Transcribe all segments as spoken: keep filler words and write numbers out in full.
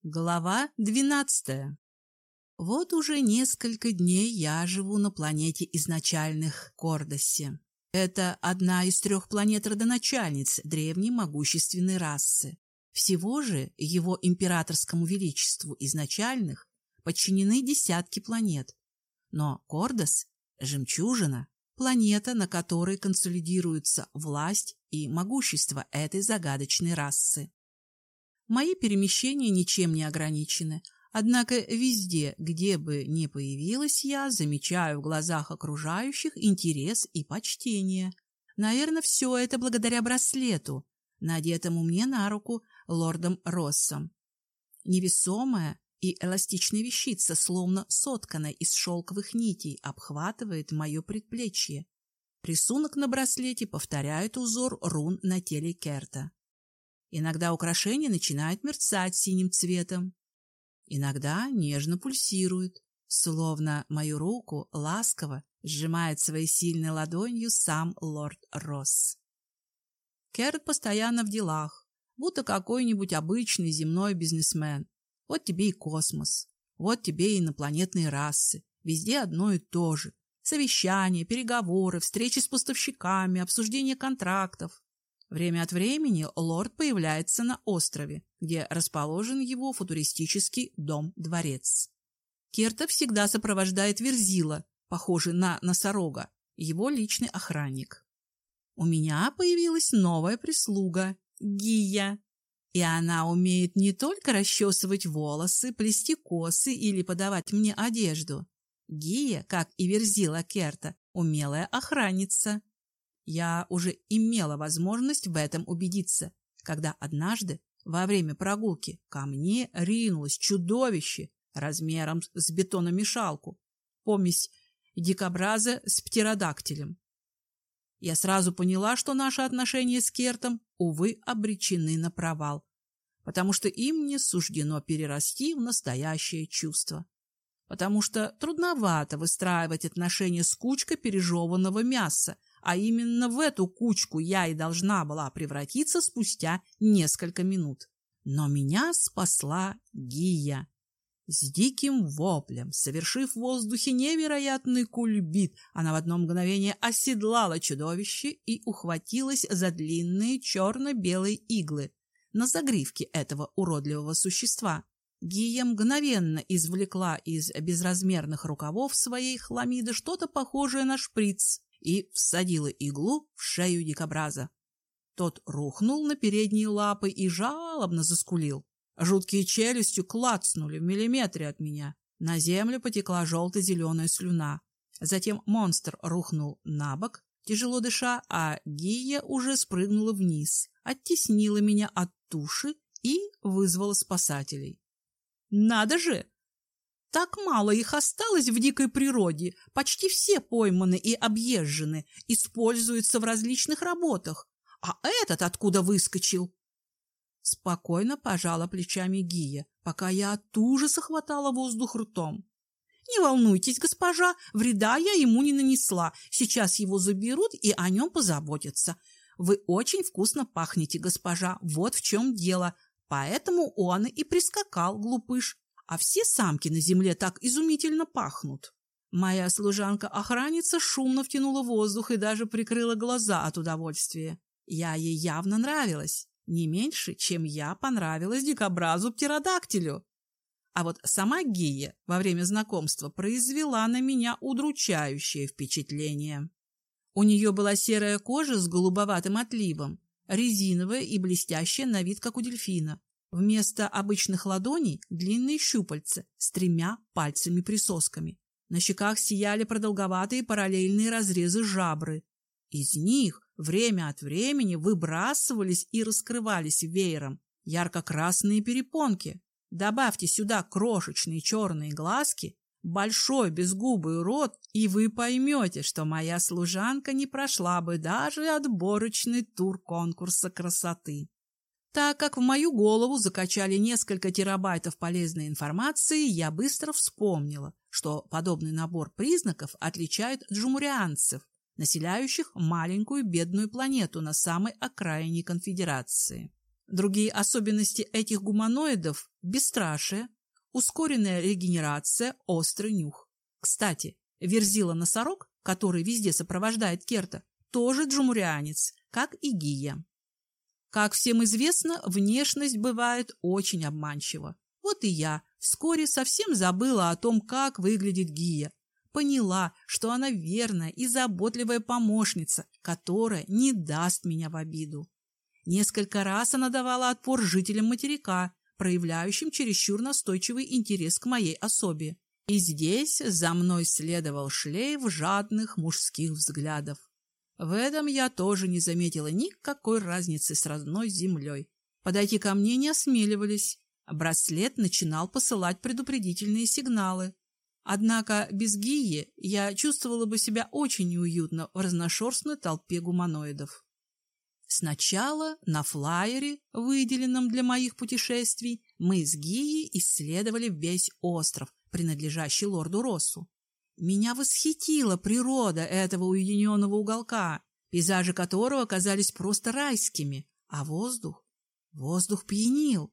Глава двенадцатая. Вот уже несколько дней я живу на планете изначальных Кордосе. Это одна из трех планет родоначальниц древней могущественной расы. Всего же его императорскому величеству изначальных подчинены десятки планет. Но Кордос – жемчужина, планета, на которой консолидируются власть и могущество этой загадочной расы. Мои перемещения ничем не ограничены, однако везде, где бы ни появилась я, замечаю в глазах окружающих интерес и почтение. Наверное, все это благодаря браслету, надетому мне на руку лордом Россом. Невесомая и эластичная вещица, словно сотканная из шелковых нитей, обхватывает мое предплечье. Рисунок на браслете повторяет узор рун на теле Керта. Иногда украшение начинает мерцать синим цветом, иногда нежно пульсирует, словно мою руку ласково сжимает своей сильной ладонью сам лорд Росс. Керт постоянно в делах, будто какой-нибудь обычный земной бизнесмен. Вот тебе и космос, вот тебе и инопланетные расы, везде одно и то же. Совещания, переговоры, встречи с поставщиками, обсуждение контрактов. Время от времени лорд появляется на острове, где расположен его футуристический дом-дворец. Керта всегда сопровождает Верзила, похожий на носорога, его личный охранник. У меня появилась новая прислуга – Гия, и она умеет не только расчесывать волосы, плести косы или подавать мне одежду. Гия, как и Верзила Керта, умелая охранница. Я уже имела возможность в этом убедиться, когда однажды во время прогулки ко мне ринулось чудовище размером с бетономешалку, помесь дикобраза с птеродактилем. Я сразу поняла, что наши отношения с Кертом, увы, обречены на провал, потому что им не суждено перерасти в настоящее чувство, потому что трудновато выстраивать отношения с кучкой пережеванного мяса, а именно в эту кучку я и должна была превратиться спустя несколько минут. Но меня спасла Гия. С диким воплем, совершив в воздухе невероятный кульбит, она в одно мгновение оседлала чудовище и ухватилась за длинные черно-белые иглы на загривке этого уродливого существа. Гия мгновенно извлекла из безразмерных рукавов своей хламиды что-то похожее на шприц и всадила иглу в шею дикобраза. Тот рухнул на передние лапы и жалобно заскулил. Жуткие челюстью клацнули в миллиметре от меня. На землю потекла желто-зеленая слюна. Затем монстр рухнул на бок, тяжело дыша, а Гия уже спрыгнула вниз, оттеснила меня от туши и вызвала спасателей. Надо же! Так мало их осталось в дикой природе, почти все пойманы и объезжены, используются в различных работах. А этот откуда выскочил? Спокойно пожала плечами Гия, пока я от ужаса хватала воздух ртом. Не волнуйтесь, госпожа, вреда я ему не нанесла. Сейчас его заберут и о нем позаботятся. Вы очень вкусно пахнете, госпожа, вот в чем дело. Поэтому он и прискакал, глупыш. А все самки на земле так изумительно пахнут. Моя служанка-охранница шумно втянула воздух и даже прикрыла глаза от удовольствия. Я ей явно нравилась, не меньше, чем я понравилась дикобразу-птеродактилю. А вот сама Гия во время знакомства произвела на меня удручающее впечатление. У нее была серая кожа с голубоватым отливом, резиновая и блестящая на вид, как у дельфина. Вместо обычных ладоней длинные щупальца с тремя пальцами-присосками. На щеках сияли продолговатые параллельные разрезы жабры. Из них время от времени выбрасывались и раскрывались веером ярко-красные перепонки. Добавьте сюда крошечные черные глазки, большой безгубый рот, и вы поймете, что моя служанка не прошла бы даже отборочный тур конкурса красоты. Так как в мою голову закачали несколько терабайтов полезной информации, я быстро вспомнила, что подобный набор признаков отличает джумурианцев, населяющих маленькую бедную планету на самой окраине конфедерации. Другие особенности этих гуманоидов – бесстрашие, ускоренная регенерация, острый нюх. Кстати, Верзила-носорог, который везде сопровождает Керта, тоже джумурианец, как и Гия. Как всем известно, внешность бывает очень обманчива. Вот и я вскоре совсем забыла о том, как выглядит Гия. Поняла, что она верная и заботливая помощница, которая не даст меня в обиду. Несколько раз она давала отпор жителям материка, проявляющим чересчур настойчивый интерес к моей особе. И здесь за мной следовал шлейф жадных мужских взглядов. В этом я тоже не заметила никакой разницы с родной землей. Подойти ко мне не осмеливались. Браслет начинал посылать предупредительные сигналы. Однако без Гии я чувствовала бы себя очень неуютно в разношерстной толпе гуманоидов. Сначала на флайере, выделенном для моих путешествий, мы с Гией исследовали весь остров, принадлежащий лорду Россу. Меня восхитила природа этого уединенного уголка, пейзажи которого казались просто райскими, а воздух, воздух пьянил.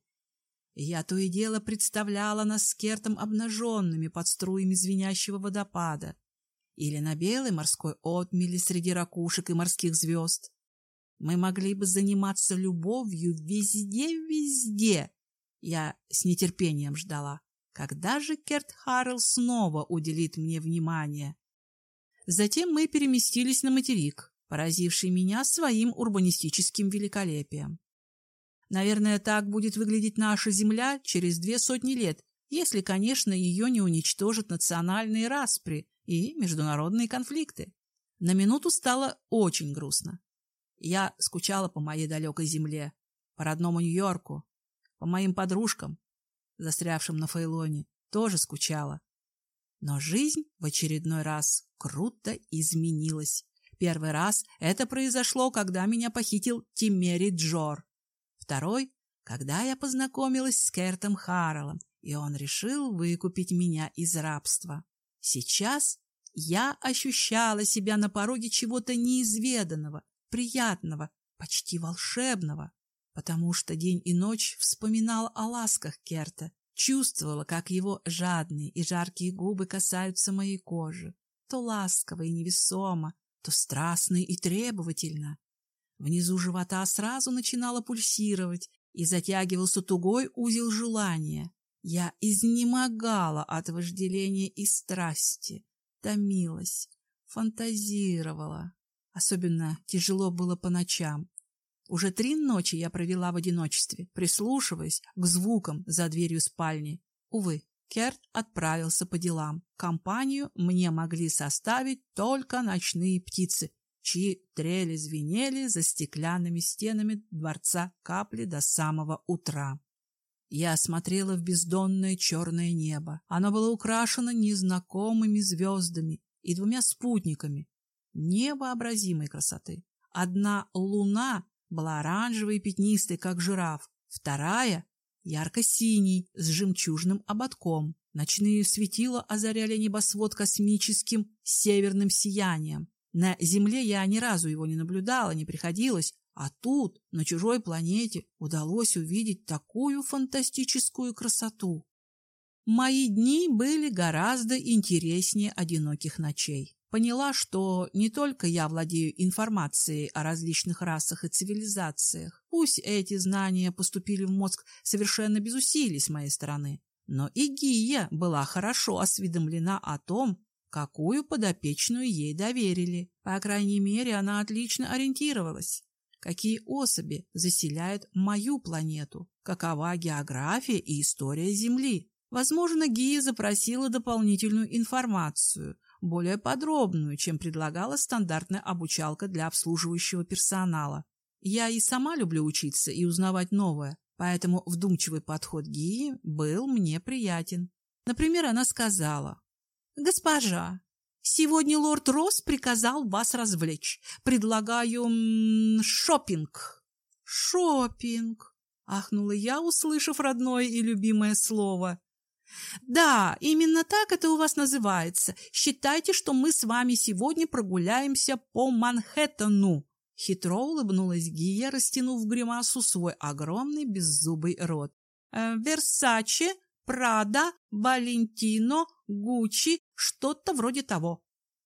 Я то и дело представляла нас с Кертом обнаженными под струями звенящего водопада или на белой морской отмели среди ракушек и морских звезд. Мы могли бы заниматься любовью везде-везде. Я с нетерпением ждала, когда же Керт Харрелл снова уделит мне внимание. Затем мы переместились на материк, поразивший меня своим урбанистическим великолепием. Наверное, так будет выглядеть наша Земля через две сотни лет, если, конечно, ее не уничтожат национальные распри и международные конфликты. На минуту стало очень грустно. Я скучала по моей далекой земле, по родному Нью-Йорку, по моим подружкам, застрявшим на Фейлоне, тоже скучала. Но жизнь в очередной раз круто изменилась. Первый раз это произошло, когда меня похитил Тимери Джор. Второй, когда я познакомилась с Кертом Харреллом, и он решил выкупить меня из рабства. Сейчас я ощущала себя на пороге чего-то неизведанного, приятного, почти волшебного, потому что день и ночь вспоминала о ласках Керта, чувствовала, как его жадные и жаркие губы касаются моей кожи, то ласково и невесомо, то страстно и требовательно. Внизу живота сразу начинало пульсировать и затягивался тугой узел желания. Я изнемогала от вожделения и страсти, томилась, фантазировала. Особенно тяжело было по ночам. Уже три ночи я провела в одиночестве, прислушиваясь к звукам за дверью спальни. Увы, Керт отправился по делам. Компанию мне могли составить только ночные птицы, чьи трели звенели за стеклянными стенами дворца капли до самого утра. Я смотрела в бездонное черное небо. Оно было украшено незнакомыми звездами и двумя спутниками невообразимой красоты. Одна луна была оранжевой и пятнистой, как жираф, вторая — ярко-синий, с жемчужным ободком. Ночные светила озаряли небосвод космическим северным сиянием. На Земле я ни разу его не наблюдала, не приходилось, а тут, на чужой планете, удалось увидеть такую фантастическую красоту. Мои дни были гораздо интереснее одиноких ночей. Поняла, что не только я владею информацией о различных расах и цивилизациях, пусть эти знания поступили в мозг совершенно без усилий с моей стороны, но и Гия была хорошо осведомлена о том, какую подопечную ей доверили. По крайней мере, она отлично ориентировалась. Какие особи заселяют мою планету? Какова география и история Земли? Возможно, Гия запросила дополнительную информацию, более подробную, чем предлагала стандартная обучалка для обслуживающего персонала. Я и сама люблю учиться и узнавать новое, поэтому вдумчивый подход Гии был мне приятен. Например, она сказала: «Госпожа, сегодня лорд Росс приказал вас развлечь. Предлагаю м, шопинг». «Шопинг», — ахнула я, услышав родное и любимое слово. «Да, именно так это у вас называется. Считайте, что мы с вами сегодня прогуляемся по Манхэттену. Хитро улыбнулась Гия, растянув в гримасу свой огромный беззубый рот. «Версаче, Прада, Валентино, Гуччи, что-то вроде того».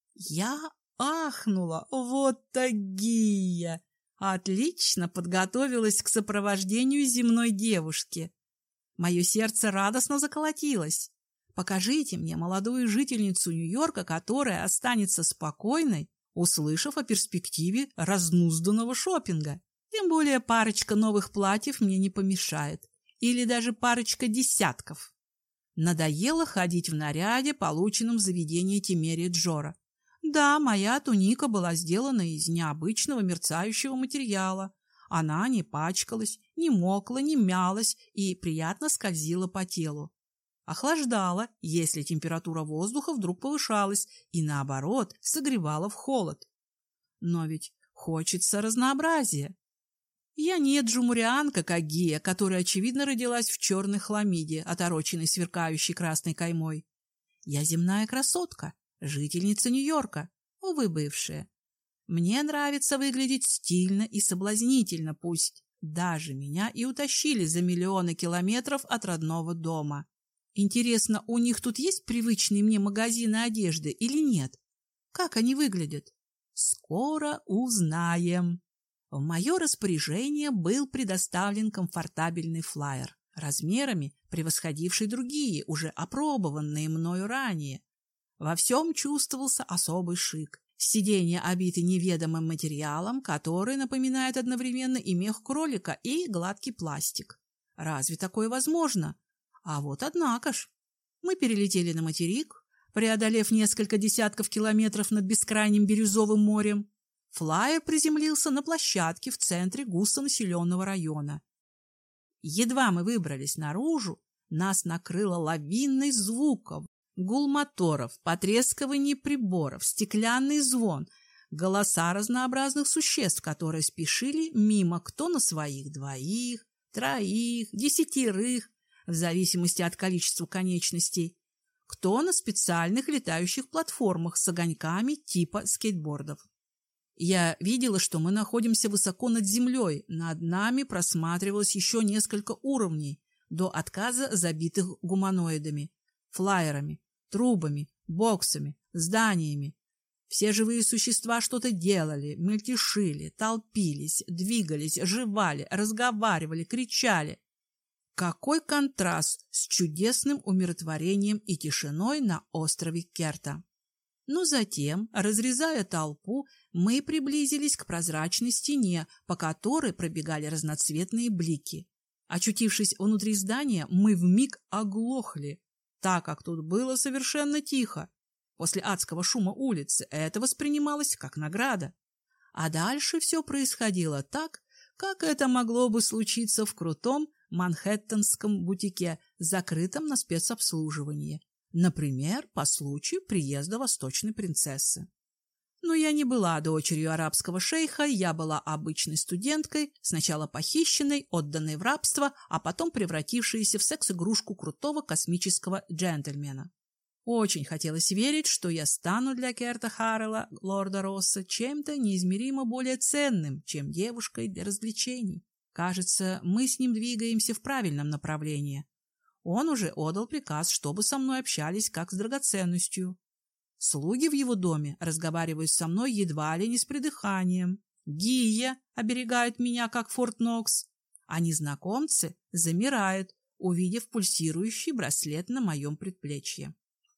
Я ахнула. Вот так Гия! Отлично подготовилась к сопровождению земной девушки. Мое сердце радостно заколотилось. Покажите мне молодую жительницу Нью-Йорка, которая останется спокойной, услышав о перспективе разнузданного шопинга. Тем более парочка новых платьев мне не помешает. Или даже парочка десятков. Надоело ходить в наряде, полученном в заведении Тимерия Джора. Да, моя туника была сделана из необычного мерцающего материала. Она не пачкалась, не мокла, не мялась и приятно скользила по телу. Охлаждала, если температура воздуха вдруг повышалась, и, наоборот, согревала в холод. Но ведь хочется разнообразия. Я не джумурианка, как Гия, которая, очевидно, родилась в черной хламиде, отороченной сверкающей красной каймой. Я земная красотка, жительница Нью-Йорка, увы, бывшая. Мне нравится выглядеть стильно и соблазнительно, пусть даже меня и утащили за миллионы километров от родного дома. Интересно, у них тут есть привычные мне магазины одежды или нет? Как они выглядят? Скоро узнаем. В мое распоряжение был предоставлен комфортабельный флайер, размерами превосходивший другие, уже опробованные мною ранее. Во всем чувствовался особый шик. Сиденья обиты неведомым материалом, который напоминает одновременно и мех кролика, и гладкий пластик. Разве такое возможно? А вот однако ж. Мы перелетели на материк, преодолев несколько десятков километров над бескрайним бирюзовым морем. Флайер приземлился на площадке в центре густонаселенного района. Едва мы выбрались наружу, нас накрыло лавиной звуков. Гул моторов, потрескивание приборов, стеклянный звон, голоса разнообразных существ, которые спешили мимо кто на своих двоих, троих, десятерых, в зависимости от количества конечностей, кто на специальных летающих платформах с огоньками типа скейтбордов. Я видела, что мы находимся высоко над землей, над нами просматривалось еще несколько уровней, до отказа забитых гуманоидами, флайерами, трубами, боксами, зданиями. Все живые существа что-то делали, мельтешили, толпились, двигались, жевали, разговаривали, кричали. Какой контраст с чудесным умиротворением и тишиной на острове Керта! Но затем, разрезая толпу, мы приблизились к прозрачной стене, по которой пробегали разноцветные блики. Очутившись внутри здания, мы вмиг оглохли, так как тут было совершенно тихо. После адского шума улицы это воспринималось как награда. А дальше все происходило так, как это могло бы случиться в крутом манхэттенском бутике, закрытом на спецобслуживание. Например, по случаю приезда восточной принцессы. Но я не была дочерью арабского шейха, я была обычной студенткой, сначала похищенной, отданной в рабство, а потом превратившейся в секс-игрушку крутого космического джентльмена. Очень хотелось верить, что я стану для Керта Харрелла, лорда Росса, чем-то неизмеримо более ценным, чем девушкой для развлечений. Кажется, мы с ним двигаемся в правильном направлении. Он уже отдал приказ, чтобы со мной общались как с драгоценностью. Слуги в его доме разговаривают со мной едва ли не с придыханием. Гия оберегает меня, как Форт Нокс, а незнакомцы замирают, увидев пульсирующий браслет на моем предплечье.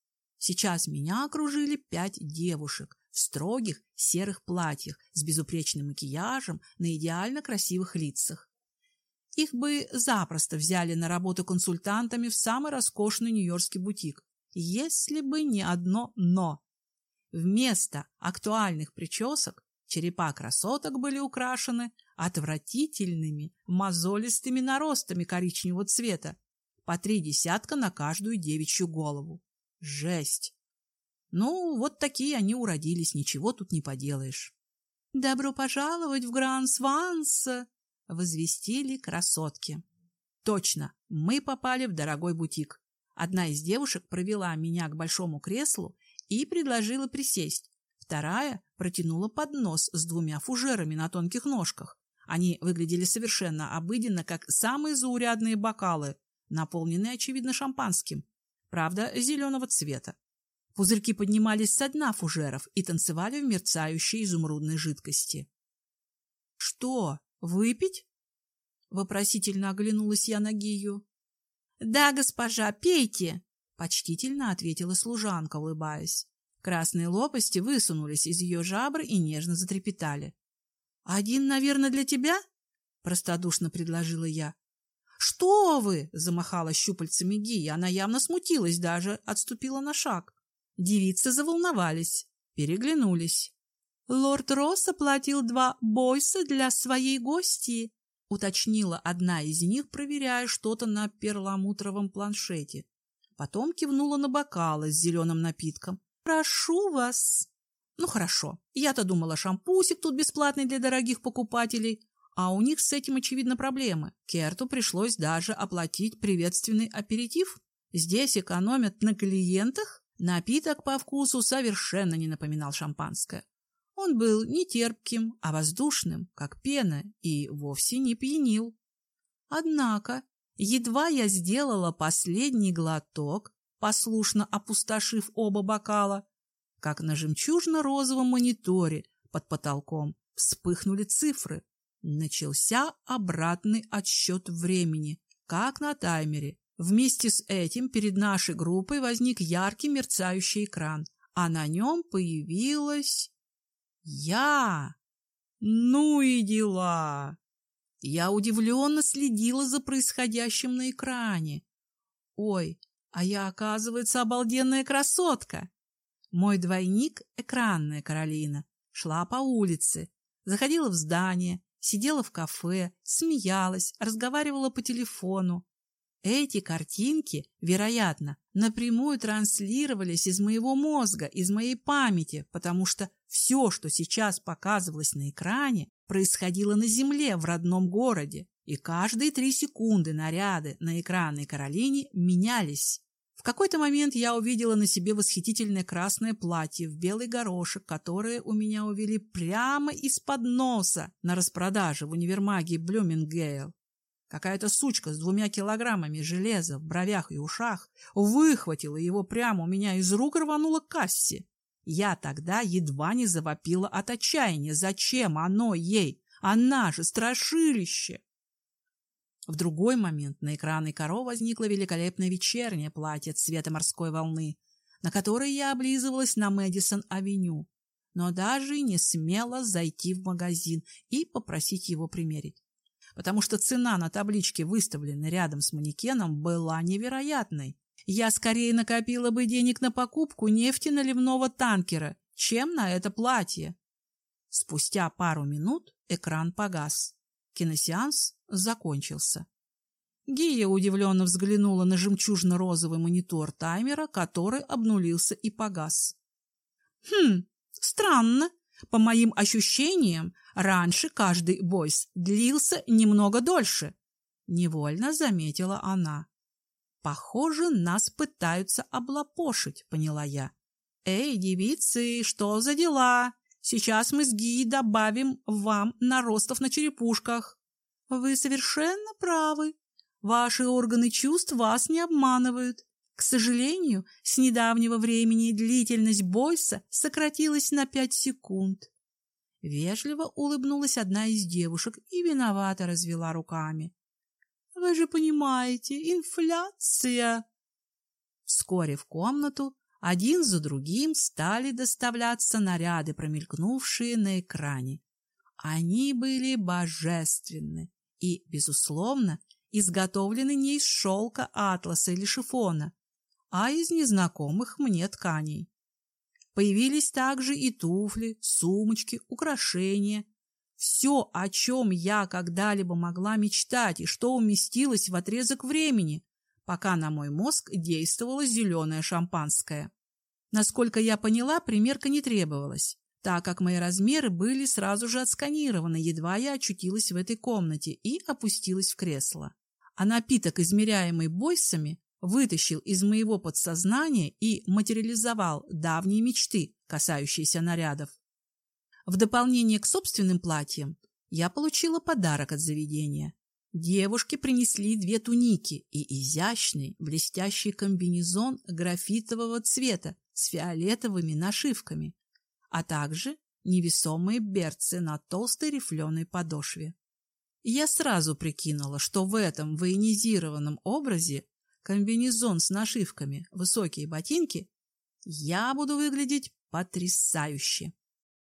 Сейчас меня окружили пять девушек в строгих серых платьях с безупречным макияжем на идеально красивых лицах. Их бы запросто взяли на работу консультантами в самый роскошный нью-йоркский бутик, если бы не одно «но». Вместо актуальных причесок черепа красоток были украшены отвратительными мозолистыми наростами коричневого цвета, по три десятка на каждую девичью голову. Жесть! Ну, вот такие они уродились, ничего тут не поделаешь. «Добро пожаловать в Гран-Сванс!» — возвестили красотки. Точно, мы попали в дорогой бутик. Одна из девушек провела меня к большому креслу и предложила присесть. Вторая протянула поднос с двумя фужерами на тонких ножках. Они выглядели совершенно обыденно, как самые заурядные бокалы, наполненные, очевидно, шампанским, правда, зеленого цвета. Пузырьки поднимались со дна фужеров и танцевали в мерцающей изумрудной жидкости. — Что, выпить? — вопросительно оглянулась я на Гию. — Да, госпожа, пейте! — почтительно ответила служанка, улыбаясь. Красные лопасти высунулись из ее жабр и нежно затрепетали. — Один, наверное, для тебя? — простодушно предложила я. — Что вы! — замахала щупальцами Гия. Она явно смутилась, даже отступила на шаг. Девицы заволновались, переглянулись. — Лорд Росс оплатил два бойса для своей гости, — уточнила одна из них, проверяя что-то на перламутровом планшете. Потом кивнула на бокалы с зеленым напитком. — Прошу вас. Ну, хорошо. Я-то думала, шампусик тут бесплатный для дорогих покупателей, а у них с этим, очевидно, проблемы. Керту пришлось даже оплатить приветственный аперитив. Здесь экономят на клиентах. Напиток по вкусу совершенно не напоминал шампанское. Он был не терпким, а воздушным, как пена, и вовсе не пьянил. Однако, едва я сделала последний глоток, послушно опустошив оба бокала, как на жемчужно-розовом мониторе под потолком вспыхнули цифры. Начался обратный отсчет времени, как на таймере. Вместе с этим перед нашей группой возник яркий мерцающий экран, а на нем появилась... я! Ну и дела! Я удивленно следила за происходящим на экране. Ой, а я, оказывается, обалденная красотка! Мой двойник, экранная Каролина, шла по улице, заходила в здание, сидела в кафе, смеялась, разговаривала по телефону. Эти картинки, вероятно, напрямую транслировались из моего мозга, из моей памяти, потому что все, что сейчас показывалось на экране, происходило на земле, в родном городе, и каждые три секунды наряды на экранной Каролине менялись. В какой-то момент я увидела на себе восхитительное красное платье в белый горошек, которое у меня увели прямо из-под носа на распродаже в универмаге Блюмингейл. Какая-то сучка с двумя килограммами железа в бровях и ушах выхватила его прямо у меня из рук и рванула к кассе. Я тогда едва не завопила от отчаяния. Зачем оно ей? Она же страшилище! В другой момент на экране Каро возникло великолепное вечернее платье цвета морской волны, на которое я облизывалась на Мэдисон-авеню, но даже не смела зайти в магазин и попросить его примерить, потому что цена на табличке, выставленной рядом с манекеном, была невероятной. Я скорее накопила бы денег на покупку нефтеналивного танкера, чем на это платье. Спустя пару минут экран погас. Киносеанс закончился. Гия удивленно взглянула на жемчужно-розовый монитор таймера, который обнулился и погас. Хм, странно. По моим ощущениям, раньше каждый бойс длился немного дольше. Невольно заметила она. Похоже, нас пытаются облапошить, поняла я. Эй, девицы, что за дела? Сейчас мы с Гией добавим вам наростов на черепушках. Вы совершенно правы. Ваши органы чувств вас не обманывают. К сожалению, с недавнего времени длительность бойса сократилась на пять секунд. Вежливо улыбнулась одна из девушек и виновато развела руками. Вы же понимаете, инфляция. Вскоре в комнату один за другим стали доставляться наряды, промелькнувшие на экране. Они были божественны и, безусловно, изготовлены не из шелка, атласа или шифона, а из незнакомых мне тканей. Появились также и туфли, сумочки, украшения. Все, о чем я когда-либо могла мечтать и что уместилось в отрезок времени, пока на мой мозг действовало зеленое шампанское. Насколько я поняла, примерка не требовалась, так как мои размеры были сразу же отсканированы, едва я очутилась в этой комнате и опустилась в кресло. А напиток, измеряемый бойсами, вытащил из моего подсознания и материализовал давние мечты, касающиеся нарядов. В дополнение к собственным платьям я получила подарок от заведения. Девушки принесли две туники и изящный блестящий комбинезон графитового цвета с фиолетовыми нашивками, а также невесомые берцы на толстой рифленой подошве. Я сразу прикинула, что в этом военизированном образе комбинезон с нашивками, высокие ботинки, я буду выглядеть потрясающе.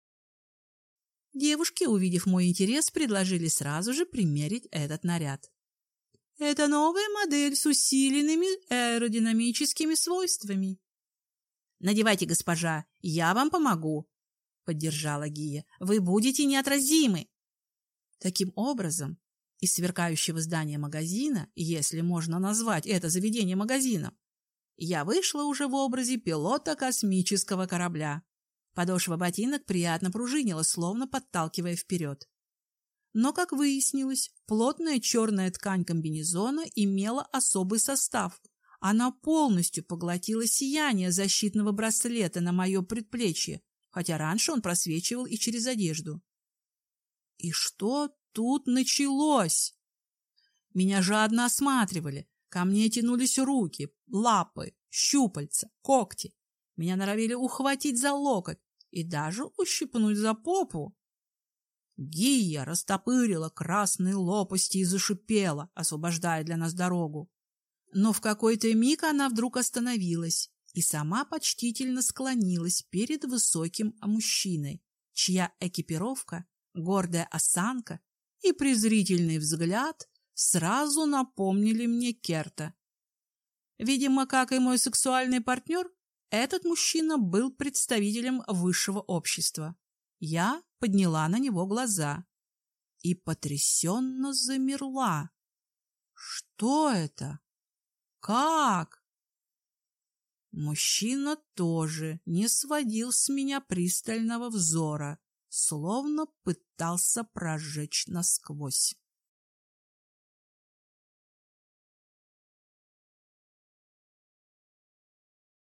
Девушки, увидев мой интерес, предложили сразу же примерить этот наряд. Это новая модель с усиленными аэродинамическими свойствами. «Надевайте, госпожа, я вам помогу», — поддержала Гия. «Вы будете неотразимы». Таким образом, из сверкающего здания магазина, если можно назвать это заведение магазином, я вышла уже в образе пилота космического корабля. Подошва ботинок приятно пружинила, словно подталкивая вперед. Но, как выяснилось, плотная черная ткань комбинезона имела особый состав. Она полностью поглотила сияние защитного браслета на мое предплечье, хотя раньше он просвечивал и через одежду. И что тут началось? Меня жадно осматривали, ко мне тянулись руки, лапы, щупальца, когти. Меня норовили ухватить за локоть и даже ущипнуть за попу. Гия растопырила красные лопасти и зашипела, освобождая для нас дорогу. Но в какой-то миг она вдруг остановилась и сама почтительно склонилась перед высоким мужчиной, чья экипировка, гордая осанка и презрительный взгляд сразу напомнили мне Керта. Видимо, как и мой сексуальный партнер, этот мужчина был представителем высшего общества. Я подняла на него глаза и потрясенно замерла. Что это? Как? Мужчина тоже не сводил с меня пристального взора, словно пытался прожечь насквозь.